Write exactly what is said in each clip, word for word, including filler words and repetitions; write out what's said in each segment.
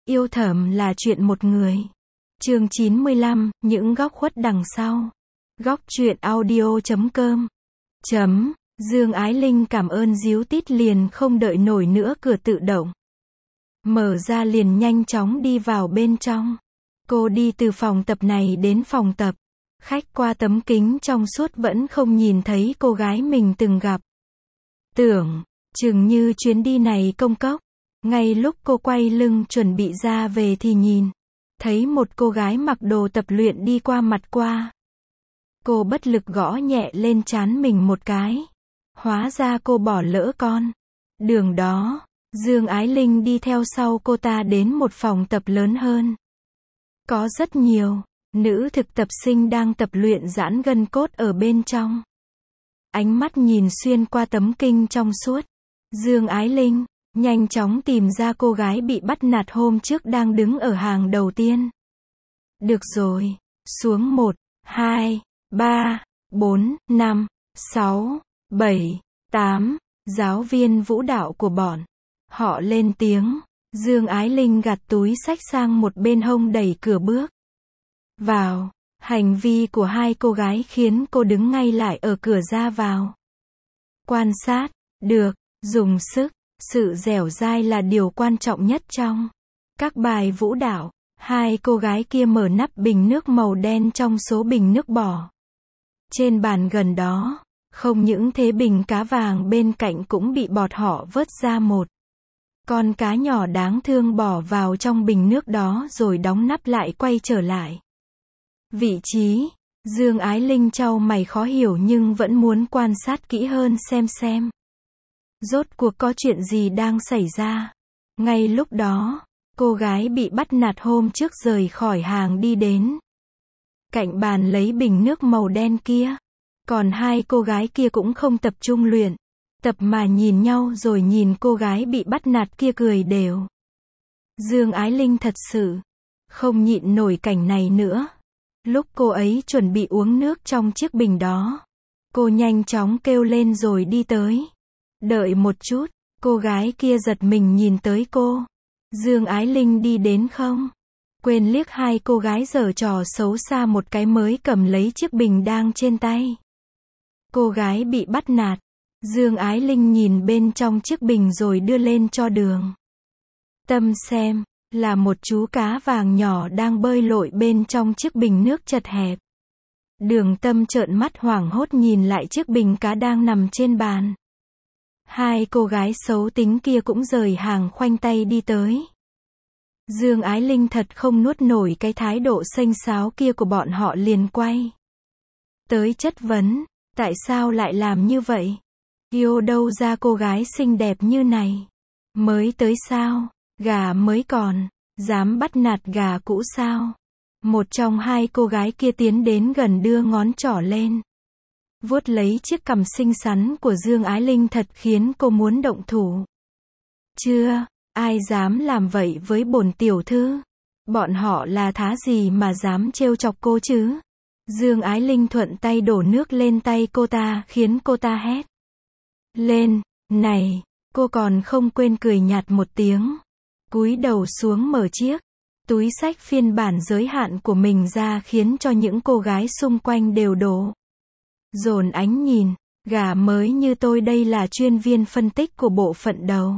Yêu thầm là chuyện một người. Chương chín mươi lăm, những góc khuất đằng sau. Góc truyện audio chấm com. Chấm, Dương Ái Linh cảm ơn díu tít liền không đợi nổi nữa, cửa tự động mở ra liền nhanh chóng đi vào bên trong. Cô đi từ phòng tập này đến phòng tập. Khách qua tấm kính trong suốt vẫn không nhìn thấy cô gái mình từng gặp. Tưởng chừng như chuyến đi này công cốc. Ngay lúc cô quay lưng chuẩn bị ra về thì nhìn thấy một cô gái mặc đồ tập luyện đi qua mặt qua. Cô bất lực gõ nhẹ lên trán mình một cái. Hóa ra cô bỏ lỡ con đường đó. Dương Ái Linh đi theo sau cô ta đến một phòng tập lớn hơn. Có rất nhiều nữ thực tập sinh đang tập luyện giãn gân cốt ở bên trong. Ánh mắt nhìn xuyên qua tấm kính trong suốt. Dương Ái Linh nhanh chóng tìm ra cô gái bị bắt nạt hôm trước đang đứng ở hàng đầu tiên. Được rồi, xuống một, hai, ba, bốn, năm, sáu, bảy, tám, giáo viên vũ đạo của bọn họ lên tiếng. Dương Ái Linh gạt túi xách sang một bên hông đẩy cửa bước vào. Hành vi của hai cô gái khiến cô đứng ngay lại ở cửa ra vào. Quan sát, được, dùng sức, sự dẻo dai là điều quan trọng nhất trong các bài vũ đạo. Hai cô gái kia mở nắp bình nước màu đen trong số bình nước bỏ trên bàn gần đó. Không những thế, bình cá vàng bên cạnh cũng bị bọt họ vớt ra một con cá nhỏ đáng thương bỏ vào trong bình nước đó rồi đóng nắp lại quay trở lại vị trí. Dương Ái Linh chau mày khó hiểu nhưng vẫn muốn quan sát kỹ hơn xem xem rốt cuộc có chuyện gì đang xảy ra. Ngay lúc đó, cô gái bị bắt nạt hôm trước rời khỏi hàng đi đến cạnh bàn lấy bình nước màu đen kia. Còn hai cô gái kia cũng không tập trung luyện tập mà nhìn nhau rồi nhìn cô gái bị bắt nạt kia cười đều. Dương Ái Linh thật sự không nhịn nổi cảnh này nữa. Lúc cô ấy chuẩn bị uống nước trong chiếc bình đó, cô nhanh chóng kêu lên rồi đi tới. Đợi một chút, cô gái kia giật mình nhìn tới cô. Dương Ái Linh đi đến không quên liếc hai cô gái giở trò xấu xa một cái mới cầm lấy chiếc bình đang trên tay cô gái bị bắt nạt. Dương Ái Linh nhìn bên trong chiếc bình rồi đưa lên cho Đường Tâm xem, là một chú cá vàng nhỏ đang bơi lội bên trong chiếc bình nước chật hẹp. Đường Tâm trợn mắt hoảng hốt nhìn lại chiếc bình cá đang nằm trên bàn. Hai cô gái xấu tính kia cũng rời hàng khoanh tay đi tới. Dương Ái Linh thật không nuốt nổi cái thái độ xanh xáo kia của bọn họ, liền quay tới chất vấn, tại sao lại làm như vậy? Yêu đâu ra cô gái xinh đẹp như này? Mới tới sao? Gà mới còn, dám bắt nạt gà cũ sao? Một trong hai cô gái kia tiến đến gần đưa ngón trỏ lên vuốt lấy chiếc cằm xinh xắn của Dương Ái Linh, thật khiến cô muốn động thủ. Chưa, ai dám làm vậy với bổn tiểu thư? Bọn họ là thá gì mà dám trêu chọc cô chứ? Dương Ái Linh thuận tay đổ nước lên tay cô ta, khiến cô ta hét lên. Này, cô còn không quên cười nhạt một tiếng, cúi đầu xuống mở chiếc túi xách phiên bản giới hạn của mình ra, khiến cho những cô gái xung quanh đều đổ dồn ánh nhìn. Gà mới như tôi đây là chuyên viên phân tích của bộ phận đầu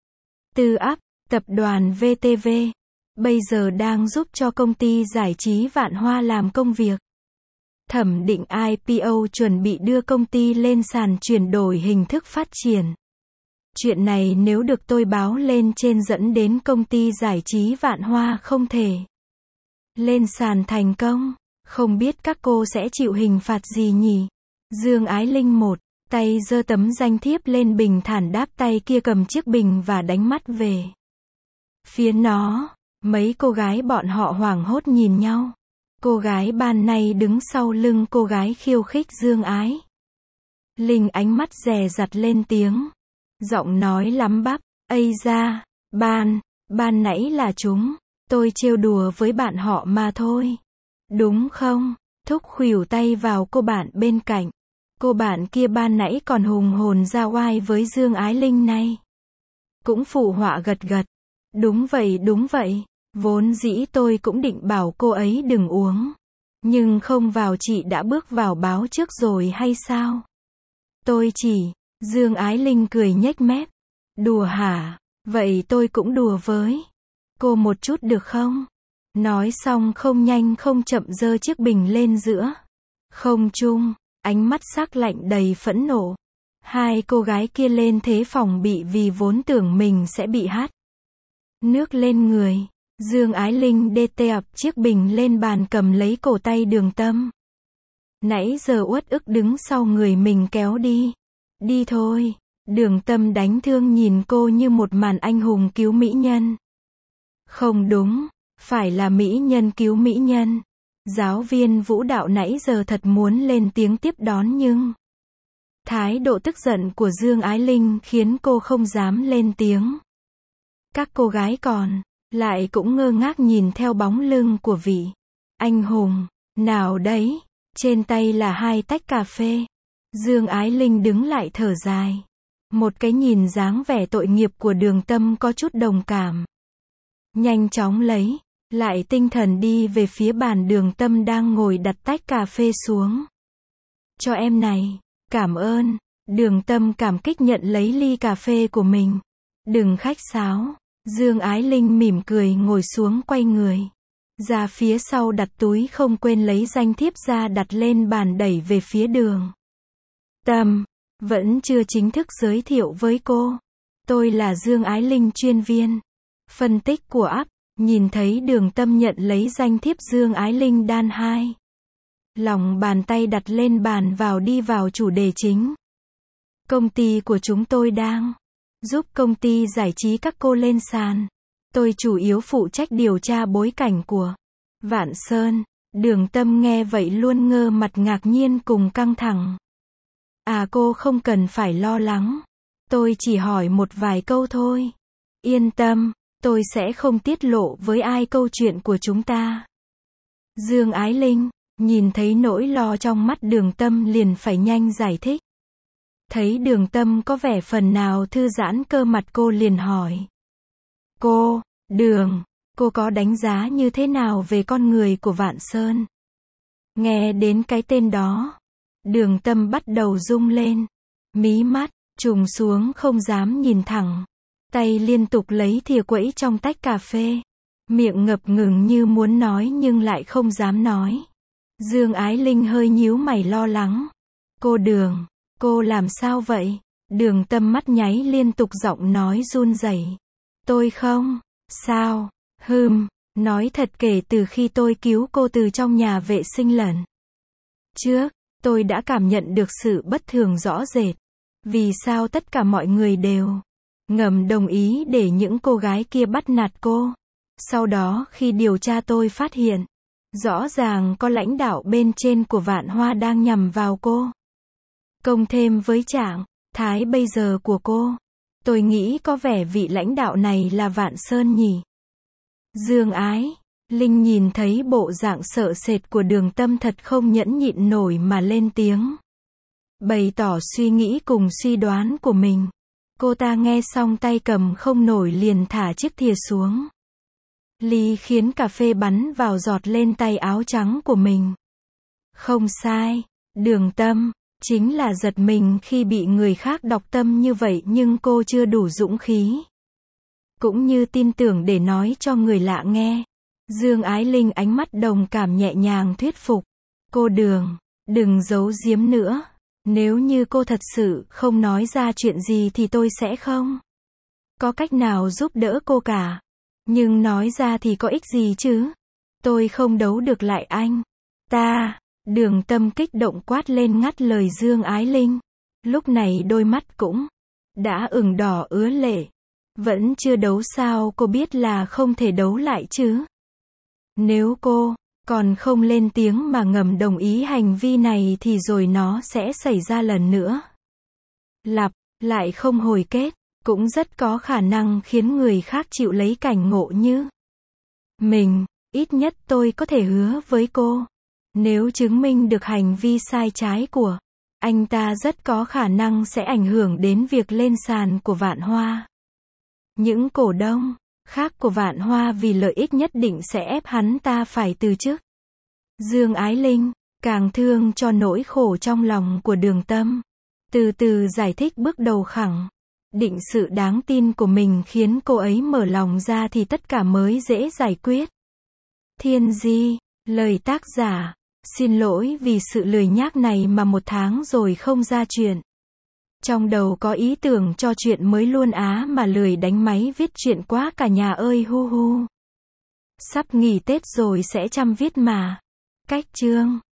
tư áp tập đoàn vê tê vê, bây giờ đang giúp cho công ty giải trí Vạn Hoa làm công việc thẩm định i pê o, chuẩn bị đưa công ty lên sàn chuyển đổi hình thức phát triển. Chuyện này nếu được tôi báo lên trên dẫn đến công ty giải trí Vạn Hoa không thể lên sàn thành công, không biết các cô sẽ chịu hình phạt gì nhỉ? Dương Ái Linh một tay giơ tấm danh thiếp lên, bình thản đáp tay kia cầm chiếc bình và đánh mắt về phía nó. Mấy cô gái bọn họ hoảng hốt nhìn nhau. Cô gái ban nay đứng sau lưng cô gái khiêu khích Dương Ái Linh, ánh mắt dè dặt lên tiếng, giọng nói lắm bắp, ây da, ban, ban nãy là chúng, tôi trêu đùa với bạn họ mà thôi. Đúng không? Thúc khuỷu tay vào cô bạn bên cạnh. Cô bạn kia ban nãy còn hùng hồn ra oai với Dương Ái Linh này cũng phụ họa gật gật. Đúng vậy, đúng vậy. Vốn dĩ tôi cũng định bảo cô ấy đừng uống. Nhưng không vào chị đã bước vào báo trước rồi hay sao? Tôi chỉ, Dương Ái Linh cười nhếch mép. Đùa hả? Vậy tôi cũng đùa với cô một chút được không? Nói xong không nhanh không chậm giơ chiếc bình lên giữa không trung, ánh mắt sắc lạnh đầy phẫn nộ. Hai cô gái kia lên thế phòng bị vì vốn tưởng mình sẽ bị hắt nước lên người. Dương Ái Linh đê tê ập chiếc bình lên bàn cầm lấy cổ tay Đường Tâm. Nãy giờ uất ức đứng sau người mình kéo đi. Đi thôi. Đường Tâm đánh thương nhìn cô như một màn anh hùng cứu mỹ nhân. Không đúng, phải là mỹ nhân cứu mỹ nhân. Giáo viên vũ đạo nãy giờ thật muốn lên tiếng tiếp đón nhưng thái độ tức giận của Dương Ái Linh khiến cô không dám lên tiếng. Các cô gái còn lại cũng ngơ ngác nhìn theo bóng lưng của vị anh hùng nào đấy. Trên tay là hai tách cà phê. Dương Ái Linh đứng lại thở dài. Một cái nhìn dáng vẻ tội nghiệp của Đường Tâm có chút đồng cảm. Nhanh chóng lấy lại tinh thần đi về phía bàn Đường Tâm đang ngồi đặt tách cà phê xuống. Cho em này. Cảm ơn. Đường Tâm cảm kích nhận lấy ly cà phê của mình. Đừng khách sáo. Dương Ái Linh mỉm cười ngồi xuống quay người ra phía sau đặt túi không quên lấy danh thiếp ra đặt lên bàn đẩy về phía Đường Tâm. Vẫn chưa chính thức giới thiệu với cô. Tôi là Dương Ái Linh chuyên viên phân tích của app. Nhìn thấy Đường Tâm nhận lấy danh thiếp Dương Ái Linh đan hai. Lòng bàn tay đặt lên bàn vào đi vào chủ đề chính. Công ty của chúng tôi đang giúp công ty giải trí các cô lên sàn. Tôi chủ yếu phụ trách điều tra bối cảnh của Vạn Sơn. Đường Tâm nghe vậy luôn ngơ mặt ngạc nhiên cùng căng thẳng. À cô không cần phải lo lắng. Tôi chỉ hỏi một vài câu thôi. Yên tâm, tôi sẽ không tiết lộ với ai câu chuyện của chúng ta. Dương Ái Linh nhìn thấy nỗi lo trong mắt Đường Tâm liền phải nhanh giải thích. Thấy Đường Tâm có vẻ phần nào thư giãn cơ mặt cô liền hỏi. Cô, Đường, cô có đánh giá như thế nào về con người của Vạn Sơn? Nghe đến cái tên đó, Đường Tâm bắt đầu rung lên. Mí mắt trùng xuống không dám nhìn thẳng. Tay liên tục lấy thìa quẫy trong tách cà phê. Miệng ngập ngừng như muốn nói nhưng lại không dám nói. Dương Ái Linh hơi nhíu mày lo lắng. Cô Đường, cô làm sao vậy? Đường Tâm mắt nháy liên tục giọng nói run rẩy. Tôi không, sao, hừm, nói thật kể từ khi tôi cứu cô từ trong nhà vệ sinh lần trước, tôi đã cảm nhận được sự bất thường rõ rệt. Vì sao tất cả mọi người đều ngầm đồng ý để những cô gái kia bắt nạt cô? Sau đó khi điều tra tôi phát hiện, rõ ràng có lãnh đạo bên trên của Vạn Hoa đang nhằm vào cô. Cộng thêm với trạng thái bây giờ của cô, tôi nghĩ có vẻ vị lãnh đạo này là Vạn Sơn nhỉ. Dương Ái Linh nhìn thấy bộ dạng sợ sệt của Đường Tâm thật không nhẫn nhịn nổi mà lên tiếng. Bày tỏ suy nghĩ cùng suy đoán của mình. Cô ta nghe xong tay cầm không nổi liền thả chiếc thìa xuống. Ly khiến cà phê bắn vào giọt lên tay áo trắng của mình. Không sai, Đường Tâm chính là giật mình khi bị người khác đọc tâm như vậy nhưng cô chưa đủ dũng khí. Cũng như tin tưởng để nói cho người lạ nghe. Dương Ái Linh ánh mắt đồng cảm nhẹ nhàng thuyết phục. Cô Đường, đừng giấu giếm nữa. Nếu như cô thật sự không nói ra chuyện gì thì tôi sẽ không có cách nào giúp đỡ cô cả. Nhưng nói ra thì có ích gì chứ? Tôi không đấu được lại anh ta. Đường Tâm kích động quát lên ngắt lời Dương Ái Linh. Lúc này đôi mắt cũng đã ửng đỏ ứa lệ. Vẫn chưa đấu sao cô biết là không thể đấu lại chứ? Nếu cô còn không lên tiếng mà ngầm đồng ý hành vi này thì rồi nó sẽ xảy ra lần nữa. Lặp lại không hồi kết, cũng rất có khả năng khiến người khác chịu lấy cảnh ngộ như mình. Ít nhất tôi có thể hứa với cô, nếu chứng minh được hành vi sai trái của anh ta rất có khả năng sẽ ảnh hưởng đến việc lên sàn của Vạn Hoa. Những cổ đông khác của Vạn Hoa vì lợi ích nhất định sẽ ép hắn ta phải từ chức. Dương Ái Linh, càng thương cho nỗi khổ trong lòng của Đường Tâm. Từ từ giải thích bước đầu khẳng định sự đáng tin của mình khiến cô ấy mở lòng ra thì tất cả mới dễ giải quyết. Thiên Di, lời tác giả. Xin lỗi vì sự lười nhác này mà một tháng rồi không ra chuyện. Trong đầu có ý tưởng cho chuyện mới luôn á mà lười đánh máy viết chuyện quá cả nhà ơi hu hu. Sắp nghỉ Tết rồi sẽ chăm viết mà. Cách chương